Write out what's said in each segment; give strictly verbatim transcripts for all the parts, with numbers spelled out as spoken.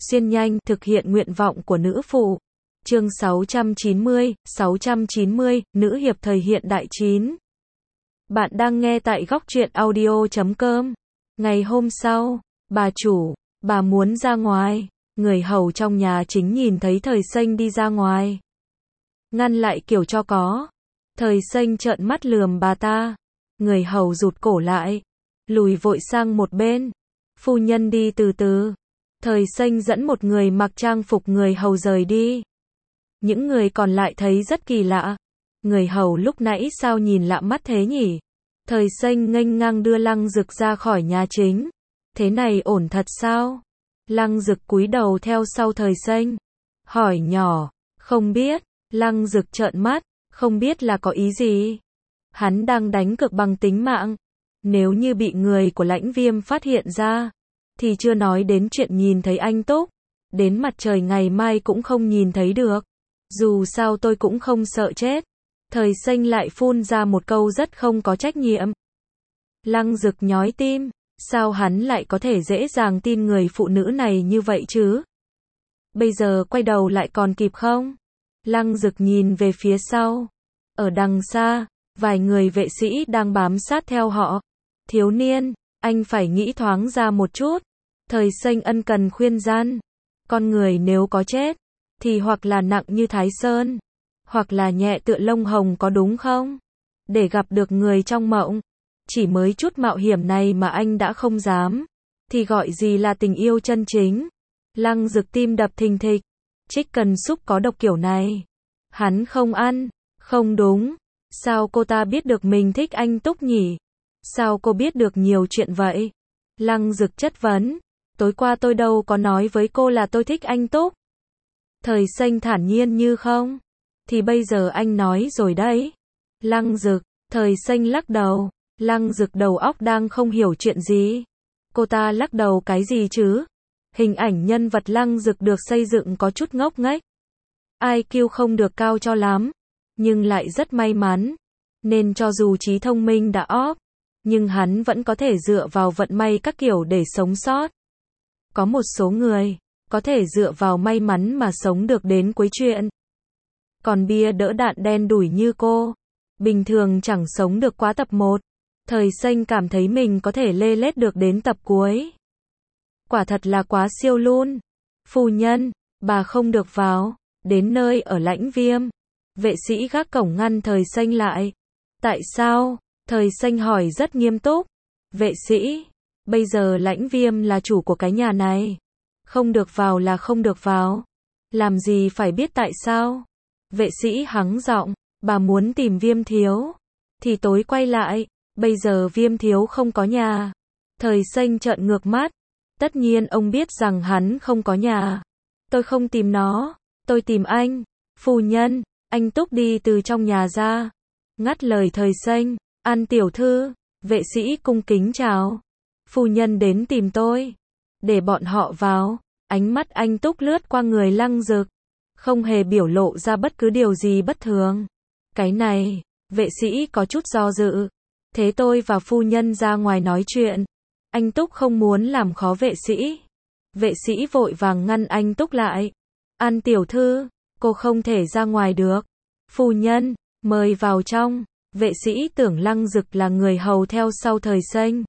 xuyên nhanh, thực hiện nguyện vọng của nữ phụ. Chương sáu trăm chín mươi, sáu trăm chín mươi, nữ hiệp thời hiện đại chín. Bạn đang nghe tại góc truyện audio chấm com. Ngày hôm sau, bà chủ, bà muốn ra ngoài. Người hầu trong nhà chính nhìn thấy Thời Xanh đi ra ngoài. Ngăn lại kiểu cho có. Thời Xanh trợn mắt lườm bà ta. Người hầu rụt cổ lại. Lùi vội sang một bên. Phu nhân đi từ từ. Thời Xanh dẫn một người mặc trang phục người hầu rời đi. Những người còn lại thấy rất kỳ lạ. Người hầu lúc nãy sao nhìn lạ mắt thế nhỉ? Thời Xanh nghênh ngang đưa Lăng Dực ra khỏi nhà chính. Thế này ổn thật sao? Lăng Dực cúi đầu theo sau Thời Xanh. Hỏi nhỏ, không biết. Lăng Dực trợn mắt, không biết là có ý gì? Hắn đang đánh cược bằng tính mạng. Nếu như bị người của Lãnh Viêm phát hiện ra, thì chưa nói đến chuyện nhìn thấy anh Túc. Đến mặt trời ngày mai cũng không nhìn thấy được. Dù sao tôi cũng không sợ chết. Thời Xanh lại phun ra một câu rất không có trách nhiệm. Lăng Dực nhói tim. Sao hắn lại có thể dễ dàng tin người phụ nữ này như vậy chứ? Bây giờ quay đầu lại còn kịp không? Lăng Dực nhìn về phía sau. Ở đằng xa, vài người vệ sĩ đang bám sát theo họ. Thiếu niên, anh phải nghĩ thoáng ra một chút. Thời Xanh ân cần khuyên gian. Con người nếu có chết, thì hoặc là nặng như Thái Sơn, hoặc là nhẹ tựa lông hồng, có đúng không? Để gặp được người trong mộng, chỉ mới chút mạo hiểm này mà anh đã không dám, thì gọi gì là tình yêu chân chính? Lăng Dực tim đập thình thịch. Trích cần súp có độc kiểu này, hắn không ăn. Không đúng, sao cô ta biết được mình thích anh Túc nhỉ? Sao cô biết được nhiều chuyện vậy? Lăng Dực chất vấn. Tối qua tôi đâu có nói với cô là tôi thích anh Túc. Thời Xanh thản nhiên như không. Thì bây giờ anh nói rồi đấy. Lăng Dực. Thời Xanh lắc đầu. Lăng Dực đầu óc đang không hiểu chuyện gì. Cô ta lắc đầu cái gì chứ? Hình ảnh nhân vật Lăng Dực được xây dựng có chút ngốc nghếch. i kiu không được cao cho lắm, nhưng lại rất may mắn. Nên cho dù trí thông minh đã óp, nhưng hắn vẫn có thể dựa vào vận may các kiểu để sống sót. Có một số người có thể dựa vào may mắn mà sống được đến cuối chuyện. Còn bia đỡ đạn đen đủi như cô, bình thường chẳng sống được quá tập một. Thời Xanh cảm thấy mình có thể lê lết được đến tập cuối. Quả thật là quá siêu luôn. Phu nhân, bà không được vào. Đến nơi ở Lãnh Viêm, vệ sĩ gác cổng ngăn Thời Xanh lại. Tại sao? Thời Xanh hỏi rất nghiêm túc. Vệ sĩ, bây giờ Lãnh Viêm là chủ của cái nhà này. Không được vào là không được vào. Làm gì phải biết tại sao? Vệ sĩ hắng giọng. Bà muốn tìm Viêm thiếu, thì tối quay lại. Bây giờ Viêm thiếu không có nhà. Thời Xanh trợn ngược mắt. Tất nhiên ông biết rằng hắn không có nhà. Tôi không tìm nó, tôi tìm anh. Phu nhân, anh Túc đi từ trong nhà ra. Ngắt lời Thời Xanh. An tiểu thư. Vệ sĩ cung kính chào. Phu nhân đến tìm tôi. Để bọn họ vào. Ánh mắt anh Túc lướt qua người Lăng Dực, không hề biểu lộ ra bất cứ điều gì bất thường. Cái này, vệ sĩ có chút do dự. Thế tôi và phu nhân ra ngoài nói chuyện. Anh Túc không muốn làm khó vệ sĩ. Vệ sĩ vội vàng ngăn anh Túc lại. An tiểu thư, cô không thể ra ngoài được. Phu nhân, mời vào trong. Vệ sĩ tưởng Lăng Dực là người hầu theo sau Thời Xanh,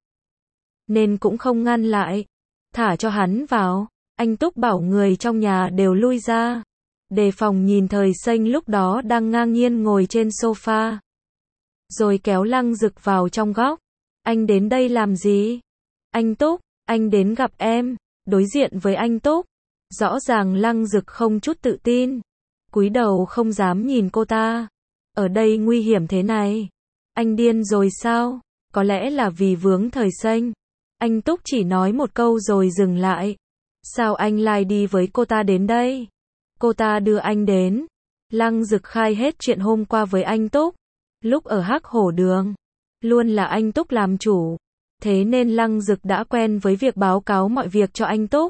nên cũng không ngăn lại. Thả cho hắn vào. Anh Túc bảo người trong nhà đều lui ra, đề phòng nhìn Thời Xanh lúc đó đang ngang nhiên ngồi trên sofa. Rồi kéo Lăng Dực vào trong góc. Anh đến đây làm gì? Anh Túc, anh đến gặp em. Đối diện với anh Túc, rõ ràng Lăng Dực không chút tự tin, cúi đầu không dám nhìn cô ta. Ở đây nguy hiểm thế này. Anh điên rồi sao? Có lẽ là vì vướng Thời Xanh. Anh Túc chỉ nói một câu rồi dừng lại. Sao anh lại đi với cô ta đến đây? Cô ta đưa anh đến. Lăng Dực khai hết chuyện hôm qua với anh Túc. Lúc ở Hắc Hổ Đường, luôn là anh Túc làm chủ. Thế nên Lăng Dực đã quen với việc báo cáo mọi việc cho anh Túc.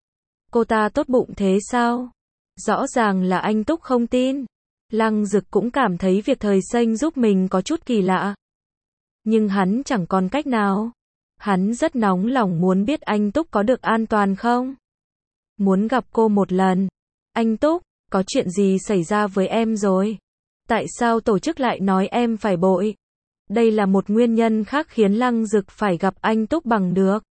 Cô ta tốt bụng thế sao? Rõ ràng là anh Túc không tin. Lăng Dực cũng cảm thấy việc Thời Xanh giúp mình có chút kỳ lạ. Nhưng hắn chẳng còn cách nào. Hắn rất nóng lòng muốn biết anh Túc có được an toàn không. muốn gặp cô một lần. Anh Túc, có chuyện gì xảy ra với em rồi? Tại sao tổ chức lại nói em phải bội? Đây là một nguyên nhân khác khiến Lăng Dực phải gặp anh Túc bằng được.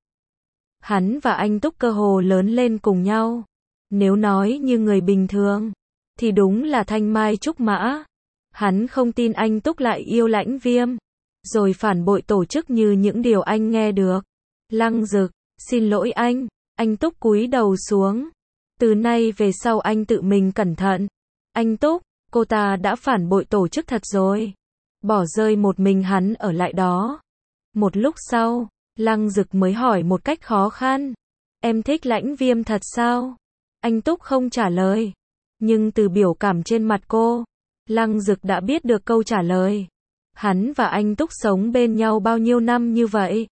Hắn và anh Túc cơ hồ lớn lên cùng nhau. Nếu nói như người bình thường, thì đúng là thanh mai trúc mã. Hắn không tin anh Túc lại yêu Lãnh Viêm, rồi phản bội tổ chức như những điều anh nghe được. Lăng Dực, xin lỗi anh. Anh Túc cúi đầu xuống. Từ nay về sau anh tự mình cẩn thận. Anh Túc, cô ta đã phản bội tổ chức thật rồi. Bỏ rơi một mình hắn ở lại đó. Một lúc sau, Lăng Dực mới hỏi một cách khó khăn. Em thích Lãnh Viêm thật sao? Anh Túc không trả lời. Nhưng từ biểu cảm trên mặt cô, Lăng Dực đã biết được câu trả lời. Hắn và anh Túc sống bên nhau bao nhiêu năm như vậy?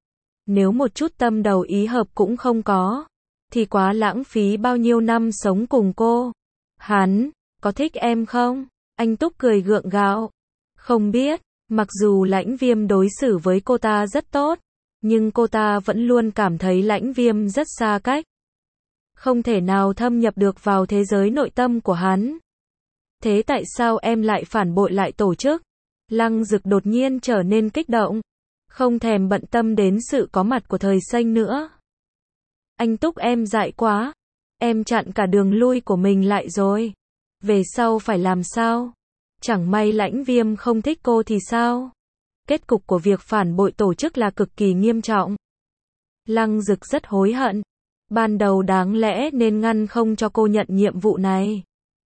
Nếu một chút tâm đầu ý hợp cũng không có, thì quá lãng phí bao nhiêu năm sống cùng cô. Hắn, có thích em không? Anh Túc cười gượng gạo. Không biết, mặc dù Lãnh Viêm đối xử với cô ta rất tốt, nhưng cô ta vẫn luôn cảm thấy Lãnh Viêm rất xa cách. Không thể nào thâm nhập được vào thế giới nội tâm của hắn. Thế tại sao em lại phản bội lại tổ chức? Lăng Dực đột nhiên trở nên kích động, không thèm bận tâm đến sự có mặt của Thời Xanh nữa. Anh Túc, em dại quá. Em chặn cả đường lui của mình lại rồi. Về sau phải làm sao? Chẳng may Lãnh Viêm không thích cô thì sao? Kết cục của việc phản bội tổ chức là cực kỳ nghiêm trọng. Lăng Dực rất hối hận. Ban đầu đáng lẽ nên ngăn không cho cô nhận nhiệm vụ này.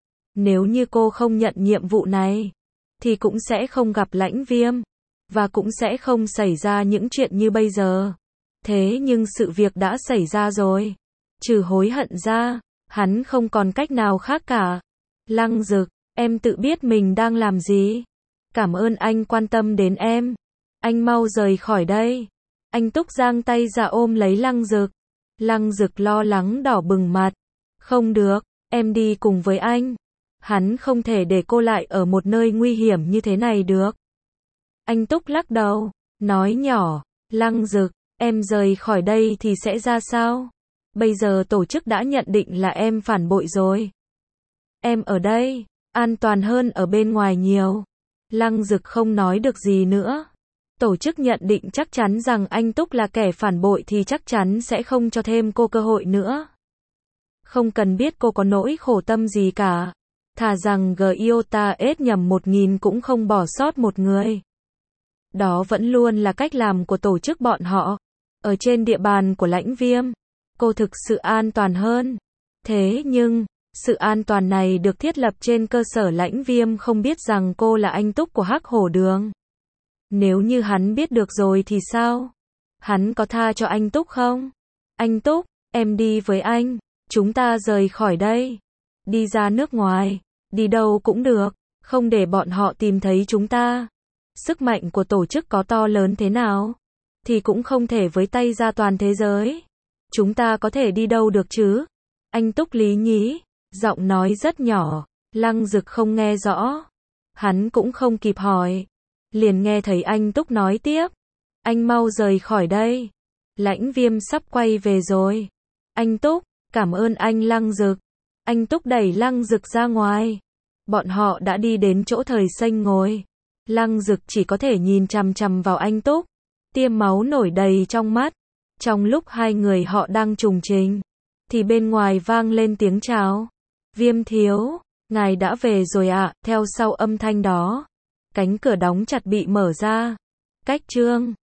Nếu như cô không nhận nhiệm vụ này, thì cũng sẽ không gặp Lãnh Viêm, và cũng sẽ không xảy ra những chuyện như bây giờ. Thế nhưng sự việc đã xảy ra rồi. Trừ hối hận ra, hắn không còn cách nào khác cả. Lăng Dực, em tự biết mình đang làm gì. Cảm ơn anh quan tâm đến em. Anh mau rời khỏi đây. Anh Túc giang tay ra ôm lấy Lăng Dực. Lăng Dực lo lắng đỏ bừng mặt. Không được, em đi cùng với anh. Hắn không thể để cô lại ở một nơi nguy hiểm như thế này được. Anh Túc lắc đầu, nói nhỏ, Lăng Dực, em rời khỏi đây thì sẽ ra sao? Bây giờ tổ chức đã nhận định là em phản bội rồi. Em ở đây, an toàn hơn ở bên ngoài nhiều. Lăng Dực không nói được gì nữa. Tổ chức nhận định chắc chắn rằng anh Túc là kẻ phản bội thì chắc chắn sẽ không cho thêm cô cơ hội nữa. Không cần biết cô có nỗi khổ tâm gì cả. Thà rằng Giota S nhầm một nghìn cũng không bỏ sót một người. Đó vẫn luôn là cách làm của tổ chức bọn họ. Ở trên địa bàn của Lãnh Viêm, cô thực sự an toàn hơn. Thế nhưng, sự an toàn này được thiết lập trên cơ sở Lãnh Viêm không biết rằng cô là anh Túc của Hắc Hổ Đường. Nếu như hắn biết được rồi thì sao? Hắn có tha cho anh Túc không? Anh Túc, em đi với anh. Chúng ta rời khỏi đây. Đi ra nước ngoài. Đi đâu cũng được. Không để bọn họ tìm thấy chúng ta. Sức mạnh của tổ chức có to lớn thế nào, thì cũng không thể với tay ra toàn thế giới. Chúng ta có thể đi đâu được chứ? Anh Túc lý nhí. Giọng nói rất nhỏ. Lăng Dực không nghe rõ. Hắn cũng không kịp hỏi. Liền nghe thấy anh Túc nói tiếp. Anh mau rời khỏi đây. Lãnh Viêm sắp quay về rồi. Anh Túc, cảm ơn anh Lăng Dực. Anh Túc đẩy Lăng Dực ra ngoài. Bọn họ đã đi đến chỗ Thời Xanh ngồi. Lăng Dực chỉ có thể nhìn chằm chằm vào anh Túc. Tiêm máu nổi đầy trong mắt. Trong lúc hai người họ đang trùng trình, thì bên ngoài vang lên tiếng chào. Viêm thiếu, ngài đã về rồi ạ. À. Theo sau âm thanh đó, cánh cửa đóng chặt bị mở ra. Cách chương